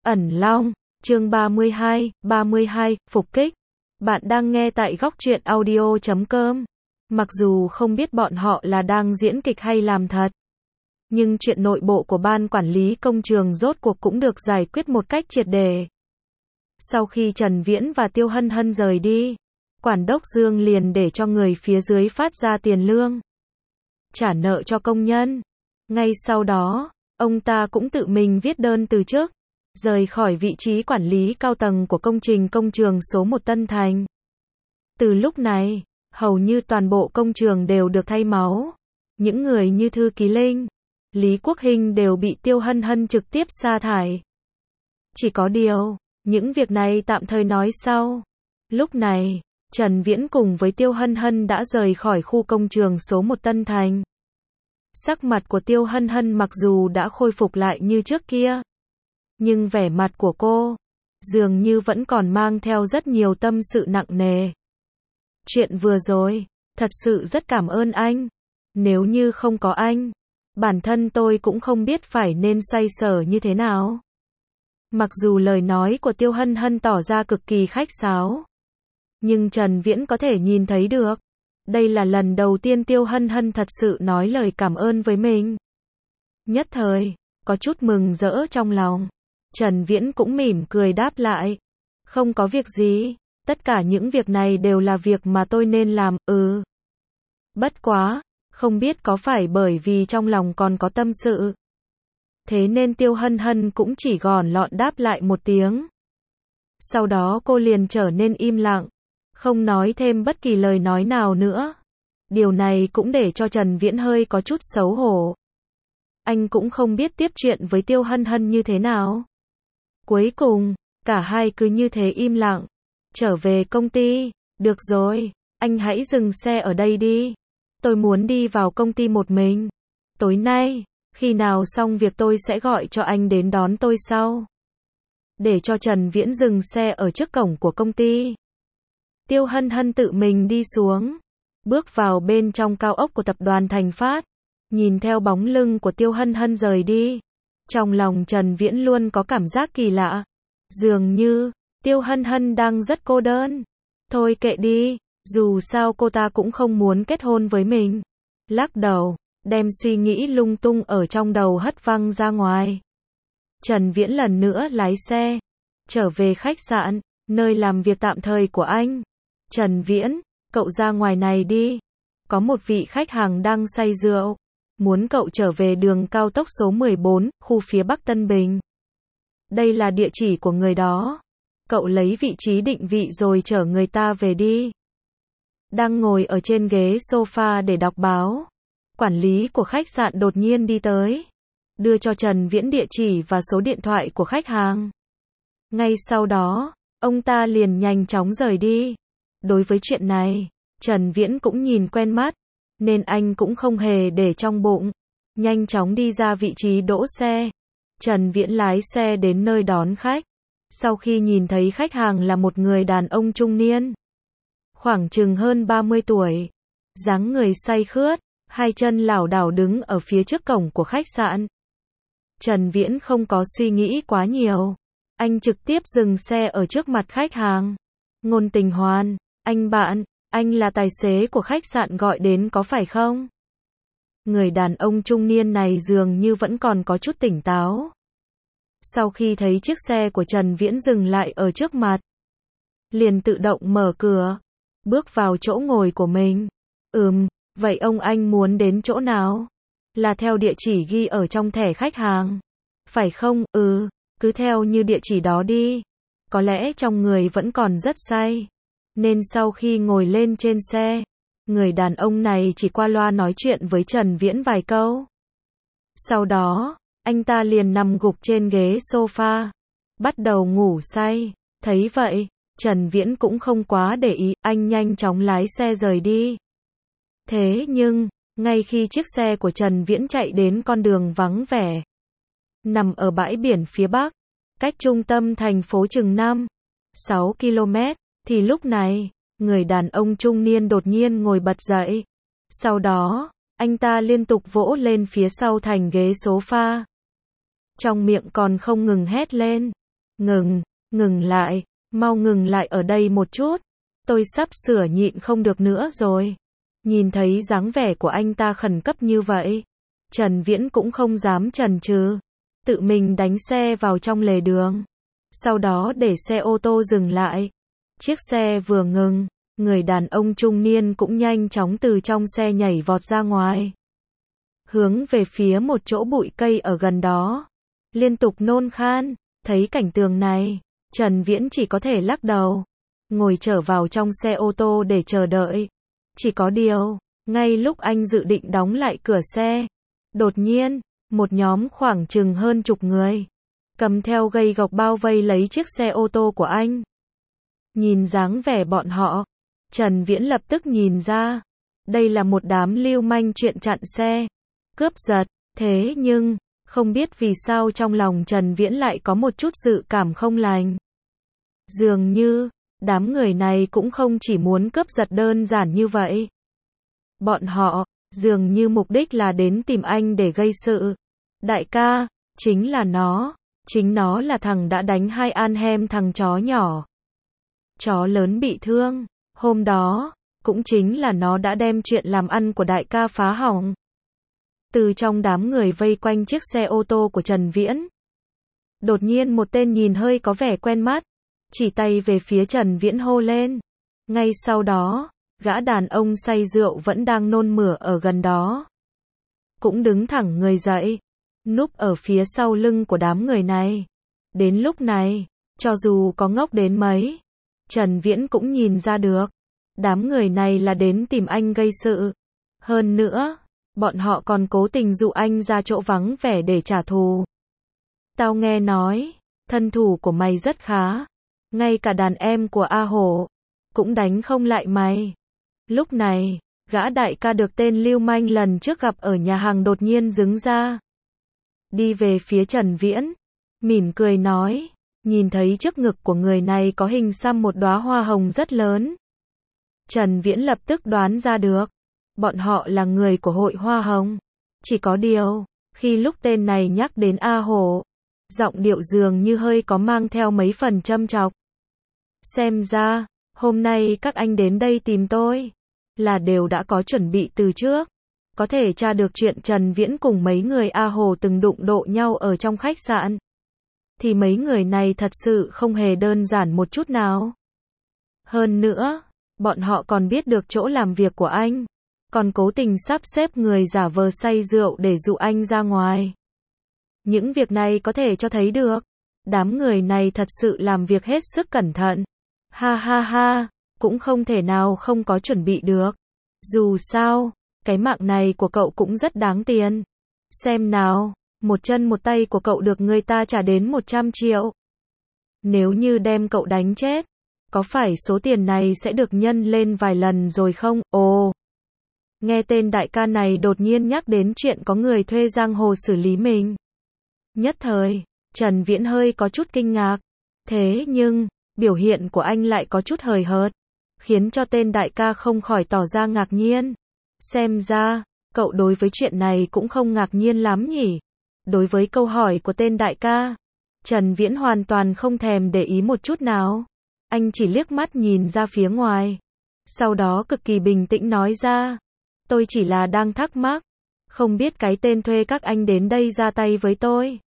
Ẩn Long, chương 32, phục kích. Bạn đang nghe tại góc truyện audio.com. Mặc dù không biết bọn họ là đang diễn kịch hay làm thật, nhưng chuyện nội bộ của ban quản lý công trường rốt cuộc cũng được giải quyết một cách triệt để. Sau khi Trần Viễn và Tiêu Hân Hân rời đi, Quản đốc Dương liền để cho người phía dưới phát ra tiền lương, trả nợ cho công nhân. Ngay sau đó, ông ta cũng tự mình viết đơn từ chức, rời khỏi vị trí quản lý cao tầng của công trình công trường số 1 Tân Thành. Từ lúc này, hầu như toàn bộ công trường đều được thay máu. Những người như Thư Ký Linh, Lý Quốc Hinh đều bị Tiêu Hân Hân trực tiếp sa thải. Chỉ có điều, những việc này tạm thời nói sau. Lúc này, Trần Viễn cùng với Tiêu Hân Hân đã rời khỏi khu công trường số 1 Tân Thành. Sắc mặt của Tiêu Hân Hân mặc dù đã khôi phục lại như trước kia, nhưng vẻ mặt của cô dường như vẫn còn mang theo rất nhiều tâm sự nặng nề. Chuyện vừa rồi, thật sự rất cảm ơn anh. Nếu như không có anh, bản thân tôi cũng không biết phải nên xoay sở như thế nào. Mặc dù lời nói của Tiêu Hân Hân tỏ ra cực kỳ khách sáo, nhưng Trần Viễn có thể nhìn thấy được. Đây là lần đầu tiên Tiêu Hân Hân thật sự nói lời cảm ơn với mình. Nhất thời, có chút mừng rỡ trong lòng. Trần Viễn cũng mỉm cười đáp lại. Không có việc gì, tất cả những việc này đều là việc mà tôi nên làm, Bất quá, không biết có phải bởi vì trong lòng còn có tâm sự, thế nên Tiêu Hân Hân cũng chỉ gọn lọn đáp lại một tiếng. Sau đó cô liền trở nên im lặng, không nói thêm bất kỳ lời nói nào nữa. Điều này cũng để cho Trần Viễn hơi có chút xấu hổ. Anh cũng không biết tiếp chuyện với Tiêu Hân Hân như thế nào. Cuối cùng, cả hai cứ như thế im lặng. Trở về công ty. Được rồi, anh hãy dừng xe ở đây đi. Tôi muốn đi vào công ty một mình. Tối nay, khi nào xong việc tôi sẽ gọi cho anh đến đón tôi sau. Để cho Trần Viễn dừng xe ở trước cổng của công ty, Tiêu Hân Hân tự mình đi xuống, bước vào bên trong cao ốc của tập đoàn Thành Phát. Nhìn theo bóng lưng của Tiêu Hân Hân rời đi, trong lòng Trần Viễn luôn có cảm giác kỳ lạ. Dường như, Tiêu Hân Hân đang rất cô đơn. Thôi kệ đi, dù sao cô ta cũng không muốn kết hôn với mình. Lắc đầu, đem suy nghĩ lung tung ở trong đầu hất văng ra ngoài. Trần Viễn lần nữa lái xe, trở về khách sạn, nơi làm việc tạm thời của anh. Trần Viễn, cậu ra ngoài này đi. Có một vị khách hàng đang say rượu, muốn cậu trở về đường cao tốc số 14, khu phía Bắc Tân Bình. Đây là địa chỉ của người đó. Cậu lấy vị trí định vị rồi chở người ta về đi. Đang ngồi ở trên ghế sofa để đọc báo, quản lý của khách sạn đột nhiên đi tới, đưa cho Trần Viễn địa chỉ và số điện thoại của khách hàng. Ngay sau đó, ông ta liền nhanh chóng rời đi. Đối với chuyện này, Trần Viễn cũng nhìn quen mắt, nên anh cũng không hề để trong bụng. Nhanh chóng đi ra vị trí đỗ xe. Trần Viễn lái xe đến nơi đón khách. Sau khi nhìn thấy khách hàng là một người đàn ông trung niên, khoảng chừng hơn 30 tuổi, dáng người say khướt, hai chân lảo đảo đứng ở phía trước cổng của khách sạn. Trần Viễn không có suy nghĩ quá nhiều, anh trực tiếp dừng xe ở trước mặt khách hàng. Ngôn Tình Hoàn, anh bạn, anh là tài xế của khách sạn gọi đến có phải không? Người đàn ông trung niên này dường như vẫn còn có chút tỉnh táo. Sau khi thấy chiếc xe của Trần Viễn dừng lại ở trước mặt, liền tự động mở cửa, bước vào chỗ ngồi của mình. Vậy ông anh muốn đến chỗ nào? Là theo địa chỉ ghi ở trong thẻ khách hàng, phải không? Cứ theo như địa chỉ đó đi. Có lẽ trong người vẫn còn rất say, nên sau khi ngồi lên trên xe, người đàn ông này chỉ qua loa nói chuyện với Trần Viễn vài câu. Sau đó, anh ta liền nằm gục trên ghế sofa, bắt đầu ngủ say. Thấy vậy, Trần Viễn cũng không quá để ý, anh nhanh chóng lái xe rời đi. Thế nhưng, ngay khi chiếc xe của Trần Viễn chạy đến con đường vắng vẻ, nằm ở bãi biển phía Bắc, cách trung tâm thành phố chừng 5-6 km, thì lúc này, người đàn ông trung niên đột nhiên ngồi bật dậy. Sau đó, anh ta liên tục vỗ lên phía sau thành ghế sofa, trong miệng còn không ngừng hét lên. Ngừng lại, mau ngừng lại ở đây một chút. Tôi sắp sửa nhịn không được nữa rồi. Nhìn thấy dáng vẻ của anh ta khẩn cấp như vậy, Trần Viễn cũng không dám chần chừ, tự mình đánh xe vào trong lề đường. Sau đó để xe ô tô dừng lại. Chiếc xe vừa ngừng, người đàn ông trung niên cũng nhanh chóng từ trong xe nhảy vọt ra ngoài, hướng về phía một chỗ bụi cây ở gần đó, liên tục nôn khan. Thấy cảnh tượng này, Trần Viễn chỉ có thể lắc đầu, ngồi trở vào trong xe ô tô để chờ đợi. Chỉ có điều, ngay lúc anh dự định đóng lại cửa xe, đột nhiên, một nhóm khoảng chừng hơn chục người, cầm theo gậy gộc bao vây lấy chiếc xe ô tô của anh. Nhìn dáng vẻ bọn họ, Trần Viễn lập tức nhìn ra, đây là một đám lưu manh chuyện chặn xe, cướp giật. Thế nhưng, không biết vì sao trong lòng Trần Viễn lại có một chút dự cảm không lành. Dường như, đám người này cũng không chỉ muốn cướp giật đơn giản như vậy. Bọn họ, dường như mục đích là đến tìm anh để gây sự. Đại ca, chính nó là thằng đã đánh hai Anhem thằng chó nhỏ. Chó lớn bị thương, hôm đó, cũng chính là nó đã đem chuyện làm ăn của đại ca phá hỏng. Từ trong đám người vây quanh chiếc xe ô tô của Trần Viễn, đột nhiên một tên nhìn hơi có vẻ quen mắt, chỉ tay về phía Trần Viễn hô lên. Ngay sau đó, gã đàn ông say rượu vẫn đang nôn mửa ở gần đó, cũng đứng thẳng người dậy, núp ở phía sau lưng của đám người này. Đến lúc này, cho dù có ngốc đến mấy, Trần Viễn cũng nhìn ra được, đám người này là đến tìm anh gây sự. Hơn nữa, bọn họ còn cố tình dụ anh ra chỗ vắng vẻ để trả thù. Tao nghe nói, thân thủ của mày rất khá, ngay cả đàn em của A Hổ cũng đánh không lại mày. Lúc này, gã đại ca được tên lưu manh lần trước gặp ở nhà hàng đột nhiên đứng ra, đi về phía Trần Viễn, mỉm cười nói, nhìn thấy trước ngực của người này có hình xăm một đóa hoa hồng rất lớn. Trần Viễn lập tức đoán ra được, bọn họ là người của hội hoa hồng. Chỉ có điều, khi lúc tên này nhắc đến A Hổ, giọng điệu dường như hơi có mang theo mấy phần châm chọc. Xem ra, hôm nay các anh đến đây tìm tôi, là đều đã có chuẩn bị từ trước. Có thể tra được chuyện Trần Viễn cùng mấy người A Hồ từng đụng độ nhau ở trong khách sạn. Thì mấy người này thật sự không hề đơn giản một chút nào. Hơn nữa, bọn họ còn biết được chỗ làm việc của anh, còn cố tình sắp xếp người giả vờ say rượu để dụ anh ra ngoài. Những việc này có thể cho thấy được, đám người này thật sự làm việc hết sức cẩn thận. Ha ha ha, cũng không thể nào không có chuẩn bị được. Dù sao, cái mạng này của cậu cũng rất đáng tiền. Xem nào, một chân một tay của cậu được người ta trả đến 100 triệu. Nếu như đem cậu đánh chết, có phải số tiền này sẽ được nhân lên vài lần rồi không? Ồ! Nghe tên đại ca này đột nhiên nhắc đến chuyện có người thuê giang hồ xử lý mình. Nhất thời, Trần Viễn hơi có chút kinh ngạc. Thế nhưng, biểu hiện của anh lại có chút hời hợt, khiến cho tên đại ca không khỏi tỏ ra ngạc nhiên. Xem ra, cậu đối với chuyện này cũng không ngạc nhiên lắm nhỉ? Đối với câu hỏi của tên đại ca, Trần Viễn hoàn toàn không thèm để ý một chút nào. Anh chỉ liếc mắt nhìn ra phía ngoài, sau đó cực kỳ bình tĩnh nói ra, tôi chỉ là đang thắc mắc, không biết cái tên thuê các anh đến đây ra tay với tôi,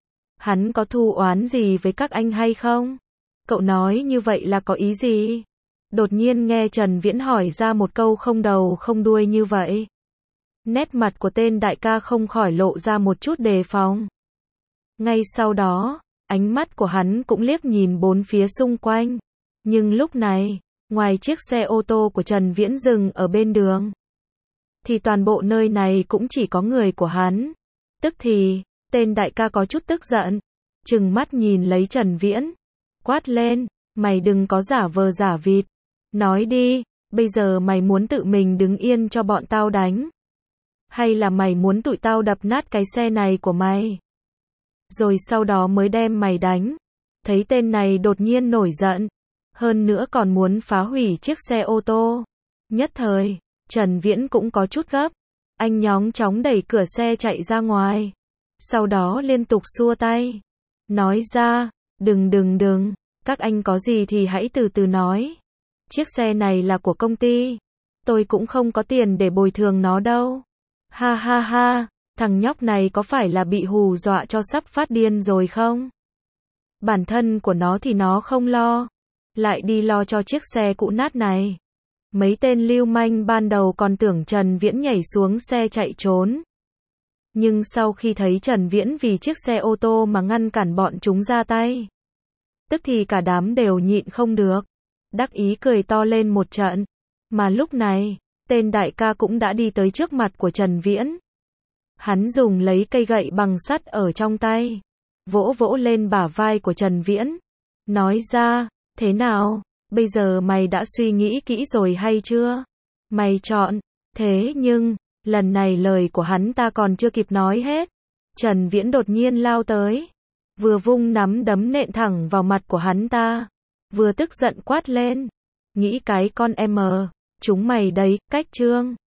hắn có thù oán gì với các anh hay không? Cậu nói như vậy là có ý gì? Đột nhiên nghe Trần Viễn hỏi ra một câu không đầu không đuôi như vậy, nét mặt của tên đại ca không khỏi lộ ra một chút đề phòng. Ngay sau đó, ánh mắt của hắn cũng liếc nhìn bốn phía xung quanh. Nhưng lúc này, ngoài chiếc xe ô tô của Trần Viễn dừng ở bên đường, thì toàn bộ nơi này cũng chỉ có người của hắn. Tức thì, tên đại ca có chút tức giận, trừng mắt nhìn lấy Trần Viễn, quát lên, mày đừng có giả vờ giả vịt. Nói đi, bây giờ mày muốn tự mình đứng yên cho bọn tao đánh? Hay là mày muốn tụi tao đập nát cái xe này của mày? Rồi sau đó mới đem mày đánh. Thấy tên này đột nhiên nổi giận, hơn nữa còn muốn phá hủy chiếc xe ô tô. Nhất thời, Trần Viễn cũng có chút gấp. Anh nhanh chóng đẩy cửa xe chạy ra ngoài. Sau đó liên tục xua tay, nói ra, Đừng, các anh có gì thì hãy từ từ nói. Chiếc xe này là của công ty. Tôi cũng không có tiền để bồi thường nó đâu. Ha ha ha, thằng nhóc này có phải là bị hù dọa cho sắp phát điên rồi không? Bản thân của nó thì nó không lo, lại đi lo cho chiếc xe cũ nát này. Mấy tên lưu manh ban đầu còn tưởng Trần Viễn nhảy xuống xe chạy trốn. Nhưng sau khi thấy Trần Viễn vì chiếc xe ô tô mà ngăn cản bọn chúng ra tay, tức thì cả đám đều nhịn không được, đắc ý cười to lên một trận. Mà lúc này, tên đại ca cũng đã đi tới trước mặt của Trần Viễn. Hắn dùng lấy cây gậy bằng sắt ở trong tay, vỗ vỗ lên bả vai của Trần Viễn, nói ra, thế nào, bây giờ mày đã suy nghĩ kỹ rồi hay chưa? Mày chọn, thế nhưng, lần này lời của hắn ta còn chưa kịp nói hết. Trần Viễn đột nhiên lao tới, vừa vung nắm đấm nện thẳng vào mặt của hắn ta, vừa tức giận quát lên, nghĩ cái con em chúng mày đấy, cách trương.